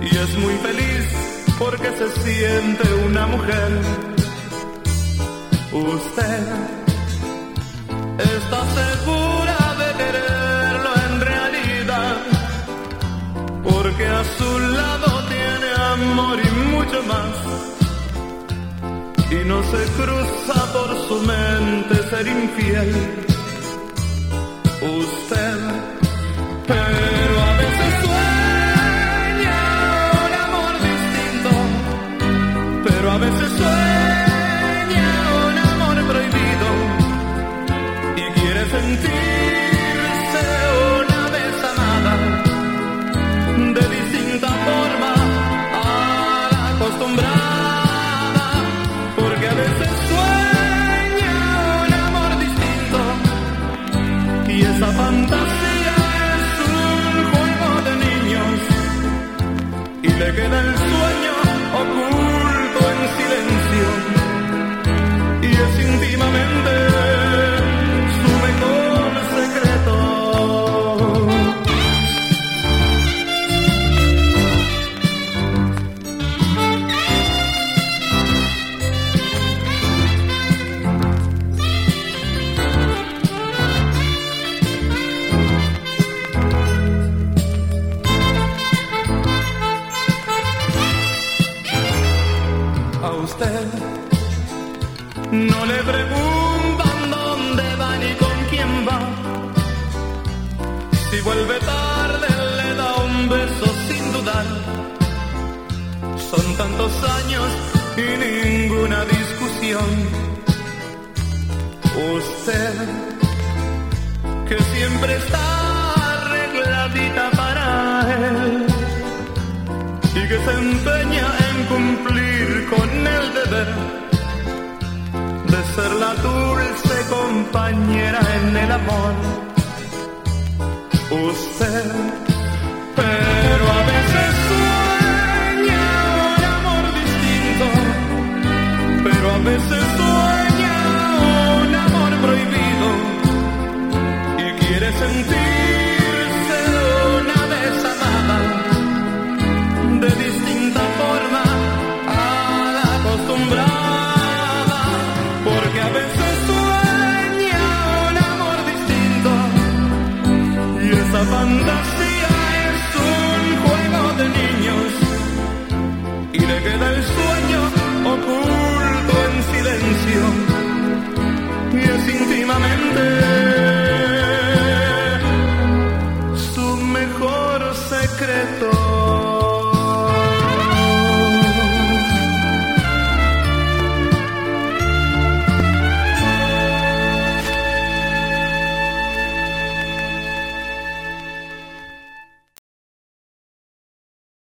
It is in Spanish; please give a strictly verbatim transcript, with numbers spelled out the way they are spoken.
y es muy feliz porque se siente una mujer. Usted está segura de quererlo en realidad, porque a su lado tiene amor y mucho más, y no se cruza por su mente ser infiel. Usted, pero a veces sueña un amor distinto, pero a veces sueña un amor prohibido, y quiere sentirse una vez amada de distinta forma a la acostumbrada, porque a veces sueña un amor distinto, y esa fantasía es un juego de niños, y le queda el sueño oculto en silencio, y es íntimamente su mejor secreto. A usted no le preguntan dónde va ni con quién va. Si vuelve tarde le da un beso sin dudar. Son tantos años y ninguna discusión. Usted, que siempre está arregladita para él, y que se empeña en cumplir con el deber de ser la dulce compañera en el amor. Usted, pero a veces sueña un amor distinto, pero a veces sueña un amor prohibido, y quiere sentirse una vez amada de distinta forma a la acostumbrada, porque a veces sueña un amor distinto, y esa fantasía es un juego de niños, y le queda el sueño oculto en silencio, y es íntimamente